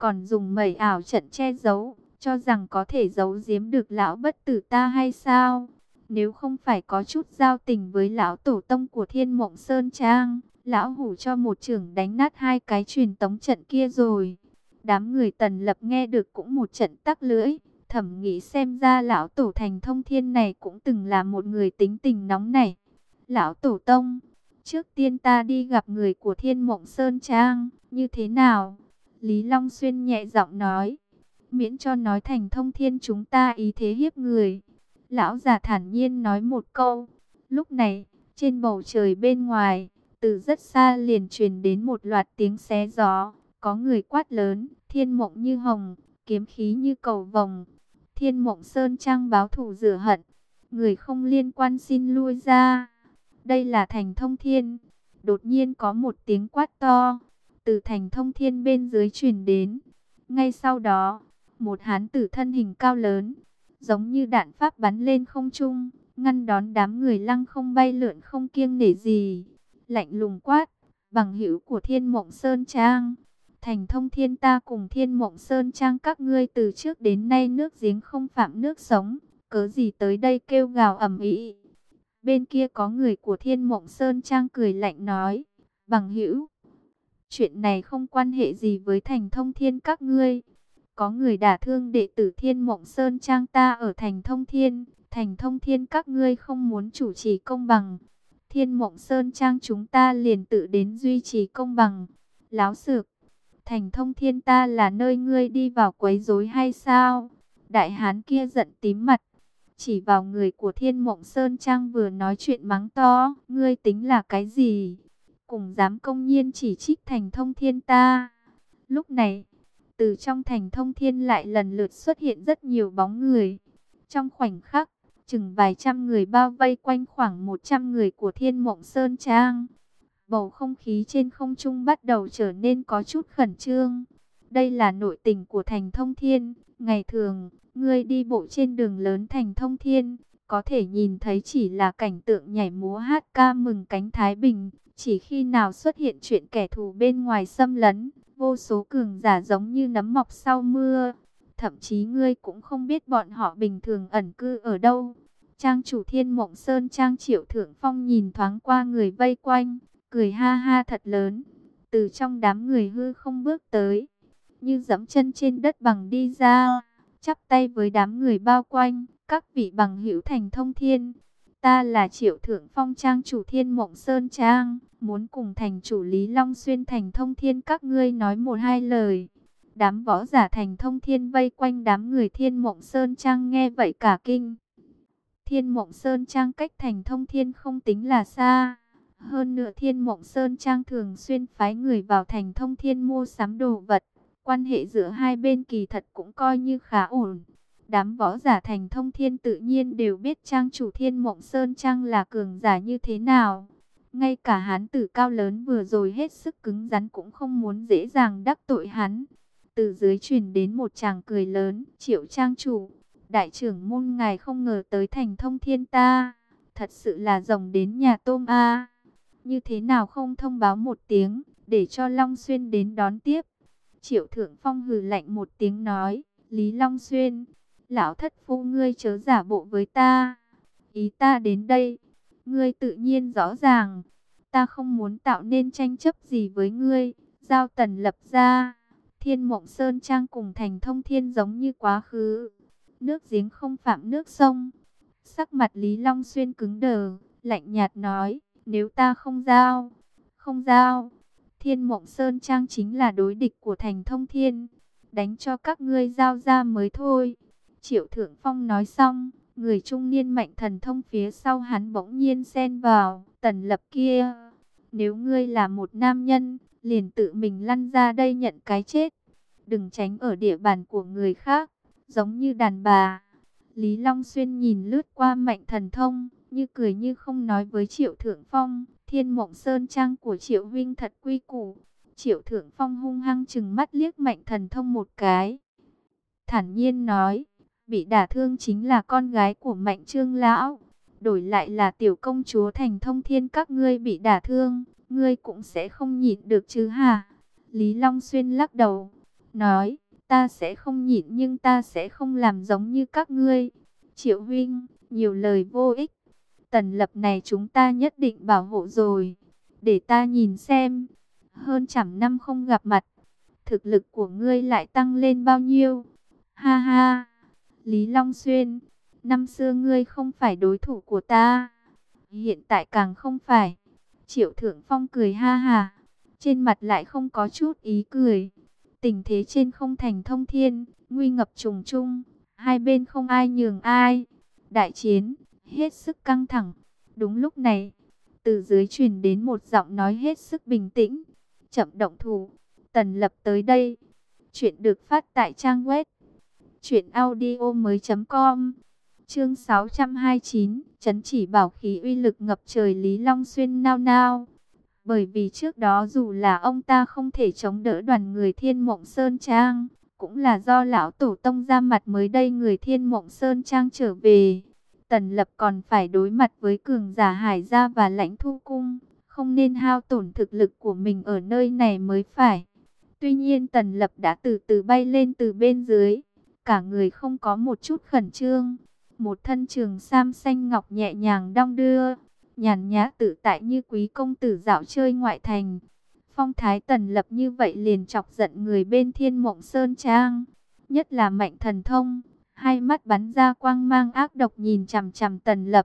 Speaker 1: còn dùng mẩy ảo trận che giấu, cho rằng có thể giấu giếm được lão bất tử ta hay sao? Nếu không phải có chút giao tình với lão tổ tông của Thiên Mộng Sơn Trang, lão hủ cho một chưởng đánh nát hai cái truyền tống trận kia rồi. Đám người Tần Lập nghe được cũng một trận tắc lưỡi, thầm nghĩ xem ra lão tổ Thành Thông Thiên này cũng từng là một người tính tình nóng nảy. Lão tổ tông, trước tiên ta đi gặp người của Thiên Mộng Sơn Trang, như thế nào? Lý Long Xuyên nhẹ giọng nói, miễn cho nói Thành Thông Thiên chúng ta ý thế hiếp người. Lão già thản nhiên nói một câu. Lúc này, trên bầu trời bên ngoài, từ rất xa liền truyền đến một loạt tiếng xé gió. Có người quát lớn, Thiên Mộng như hồng, kiếm khí như cầu vồng. Thiên Mộng Sơn Trang báo thù rửa hận, người không liên quan xin lui ra. Đây là Thành Thông Thiên. Đột nhiên có một tiếng quát to, từ Thành Thông Thiên bên dưới truyền đến. Ngay sau đó, một hán tử thân hình cao lớn, giống như đạn pháp bắn lên không trung, ngăn đón đám người lăng không bay lượn không kiêng nể gì. Lạnh lùng quát, bằng hữu của Thiên Mộng Sơn Trang, Thành Thông Thiên ta cùng Thiên Mộng Sơn Trang các ngươi từ trước đến nay nước giếng không phạm nước sống, cớ gì tới đây kêu gào ầm ĩ? Bên kia có người của Thiên Mộng Sơn Trang cười lạnh nói, bằng hữu, chuyện này không quan hệ gì với Thành Thông Thiên các ngươi. Có người đả thương đệ tử Thiên Mộng Sơn Trang ta ở Thành Thông Thiên, Thành Thông Thiên các ngươi không muốn chủ trì công bằng, Thiên Mộng Sơn Trang chúng ta liền tự đến duy trì công bằng. Láo xược, Thành Thông Thiên ta là nơi ngươi đi vào quấy rối hay sao? Đại hán kia giận tím mặt, chỉ vào người của Thiên Mộng Sơn Trang vừa nói chuyện mắng to, ngươi tính là cái gì? Cùng dám công nhiên chỉ trích Thành Thông Thiên ta. Lúc này, từ trong Thành Thông Thiên lại lần lượt xuất hiện rất nhiều bóng người. Trong khoảnh khắc, chừng vài trăm người bao vây quanh khoảng một trăm người của Thiên Mộng Sơn Trang. Bầu không khí trên không trung bắt đầu trở nên có chút khẩn trương. Đây là nội tình của Thành Thông Thiên. Ngày thường, ngươi đi bộ trên đường lớn Thành Thông Thiên, có thể nhìn thấy chỉ là cảnh tượng nhảy múa hát ca mừng cánh Thái Bình. Chỉ khi nào xuất hiện chuyện kẻ thù bên ngoài xâm lấn, vô số cường giả giống như nấm mọc sau mưa. Thậm chí ngươi cũng không biết bọn họ bình thường ẩn cư ở đâu. Trang chủ Thiên Mộng Sơn Trang Triệu Thượng Phong nhìn thoáng qua người vây quanh, cười ha ha thật lớn. Từ trong đám người hư không bước tới, như dẫm chân trên đất bằng đi ra, chắp tay với đám người bao quanh. Các vị bằng hữu Thành Thông Thiên, ta là Triệu Thượng Phong Trang chủ Thiên Mộng Sơn Trang, muốn cùng thành chủ Lý Long Xuyên Thành Thông Thiên các ngươi nói một hai lời. Đám võ giả Thành Thông Thiên vây quanh đám người Thiên Mộng Sơn Trang nghe vậy cả kinh. Thiên Mộng Sơn Trang cách Thành Thông Thiên không tính là xa. Hơn nữa Thiên Mộng Sơn Trang thường xuyên phái người vào Thành Thông Thiên mua sắm đồ vật. Quan hệ giữa hai bên kỳ thật cũng coi như khá ổn. Đám võ giả Thành Thông Thiên tự nhiên đều biết Trang chủ Thiên Mộng Sơn Trang là cường giả như thế nào. Ngay cả hán tử cao lớn vừa rồi hết sức cứng rắn cũng không muốn dễ dàng đắc tội hắn. Từ dưới truyền đến một tràng cười lớn, Triệu Trang chủ, đại trưởng môn ngài không ngờ tới Thành Thông Thiên ta, thật sự là rồng đến nhà tôm a. Như thế nào không thông báo một tiếng, để cho Long Xuyên đến đón tiếp. Triệu Thượng Phong hừ lạnh một tiếng nói, Lý Long Xuyên, lão thất phu ngươi chớ giả bộ với ta. Ý ta đến đây, ngươi tự nhiên rõ ràng, ta không muốn tạo nên tranh chấp gì với ngươi. Giao Tần Lập ra, Thiên Mộng Sơn Trang cùng Thành Thông Thiên giống như quá khứ, nước giếng không phạm nước sông. Sắc mặt Lý Long Xuyên cứng đờ, lạnh nhạt nói, nếu ta không giao, không giao, Thiên Mộng Sơn Trang chính là đối địch của Thành Thông Thiên, đánh cho các ngươi giao ra mới thôi. Triệu Thượng Phong nói xong, người trung niên Mạnh Thần Thông phía sau hắn bỗng nhiên xen vào, Tần Lập kia, nếu ngươi là một nam nhân, liền tự mình lăn ra đây nhận cái chết, đừng tránh ở địa bàn của người khác, giống như đàn bà. Lý Long Xuyên nhìn lướt qua Mạnh Thần Thông, như cười như không nói với Triệu Thượng Phong, Thiên Mộng Sơn Trang của Triệu huynh thật quy củ. Triệu Thượng Phong hung hăng chừng mắt liếc Mạnh Thần Thông một cái, thản nhiên nói, bị đả thương chính là con gái của Mạnh Trương lão, đổi lại là tiểu công chúa Thành Thông Thiên các ngươi bị đả thương, ngươi cũng sẽ không nhịn được chứ hả? Lý Long Xuyên lắc đầu, nói, ta sẽ không nhịn nhưng ta sẽ không làm giống như các ngươi. Triệu huynh, nhiều lời vô ích. Tần Lập này chúng ta nhất định bảo hộ rồi. Để ta nhìn xem, hơn trăm năm không gặp mặt, thực lực của ngươi lại tăng lên bao nhiêu? Ha ha, Lý Long Xuyên, năm xưa ngươi không phải đối thủ của ta, hiện tại càng không phải. Triệu Thượng Phong cười ha ha, trên mặt lại không có chút ý cười. Tình thế trên không thành thông thiên, nguy ngập trùng trùng, hai bên không ai nhường ai. Đại chiến hết sức căng thẳng. Đúng lúc này, từ dưới truyền đến một giọng nói hết sức bình tĩnh. Chậm động thủ, Tần Lập tới đây. Chuyện được phát tại trang web truyện audio mới chấm com. Chương sáu trăm hai mươi chín, trấn chỉ bảo khí uy lực ngập trời. Lý Long Xuyên nao nao. Bởi vì trước đó dù là ông ta không thể chống đỡ đoàn người Thiên Mộng Sơn Trang, cũng là do lão tổ tông ra mặt mới đây người Thiên Mộng Sơn Trang trở về. Tần Lập còn phải đối mặt với cường giả Hải Gia và Lãnh Thu Cung, không nên hao tổn thực lực của mình ở nơi này mới phải. Tuy nhiên Tần Lập đã từ từ bay lên từ bên dưới, cả người không có một chút khẩn trương. Một thân trường sam xanh ngọc nhẹ nhàng đong đưa, nhàn nhã tự tại như quý công tử dạo chơi ngoại thành. Phong thái Tần Lập như vậy liền chọc giận người bên Thiên Mộng Sơn Trang, nhất là Mạnh Thần Thông, hai mắt bắn ra quang mang ác độc nhìn chằm chằm Tần Lập.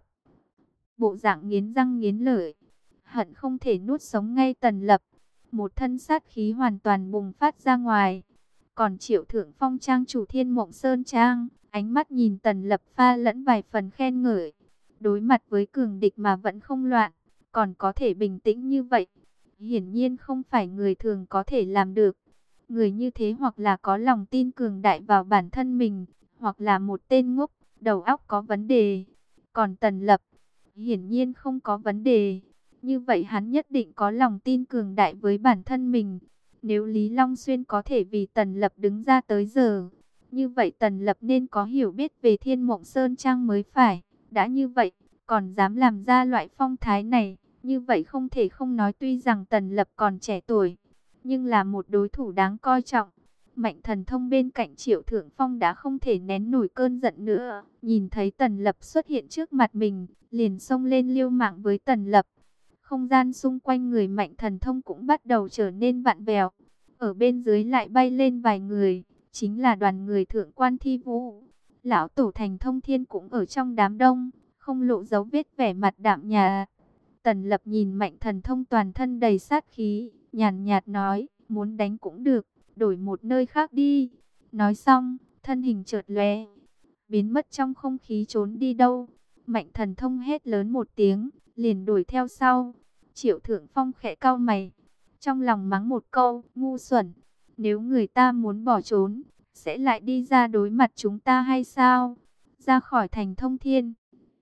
Speaker 1: Bộ dạng nghiến răng nghiến lợi, hận không thể nuốt sống ngay Tần Lập. Một thân sát khí hoàn toàn bùng phát ra ngoài. Còn Triệu Thượng Phong trang chủ Thiên Mộng Sơn Trang, ánh mắt nhìn Tần Lập pha lẫn vài phần khen ngợi. Đối mặt với cường địch mà vẫn không loạn, còn có thể bình tĩnh như vậy, hiển nhiên không phải người thường có thể làm được. Người như thế hoặc là có lòng tin cường đại vào bản thân mình, hoặc là một tên ngốc, đầu óc có vấn đề. Còn Tần Lập, hiển nhiên không có vấn đề. Như vậy hắn nhất định có lòng tin cường đại với bản thân mình. Nếu Lý Long Xuyên có thể vì Tần Lập đứng ra tới giờ, như vậy Tần Lập nên có hiểu biết về Thiên Mộng Sơn Trang mới phải. Đã như vậy, còn dám làm ra loại phong thái này, như vậy không thể không nói tuy rằng Tần Lập còn trẻ tuổi, nhưng là một đối thủ đáng coi trọng. Mạnh Thần Thông bên cạnh Triệu Thượng Phong đã không thể nén nổi cơn giận nữa, nhìn thấy Tần Lập xuất hiện trước mặt mình, liền xông lên liêu mạng với Tần Lập. Không gian xung quanh người Mạnh Thần Thông cũng bắt đầu trở nên vặn vẹo. Ở bên dưới lại bay lên vài người, chính là đoàn người Thượng quan Thi Vũ. Lão tổ Thành Thông Thiên cũng ở trong đám đông, không lộ dấu vết vẻ mặt đạm nhã. Tần Lập nhìn Mạnh Thần Thông toàn thân đầy sát khí, nhàn nhạt nói, muốn đánh cũng được, đổi một nơi khác đi. Nói xong, thân hình chợt lóe, biến mất trong không khí trốn đi đâu. Mạnh Thần Thông hét lớn một tiếng, liền đuổi theo sau. Triệu Thượng Phong khẽ cau mày, trong lòng mắng một câu, ngu xuẩn. Nếu người ta muốn bỏ trốn, sẽ lại đi ra đối mặt chúng ta hay sao? Ra khỏi thành Thông Thiên,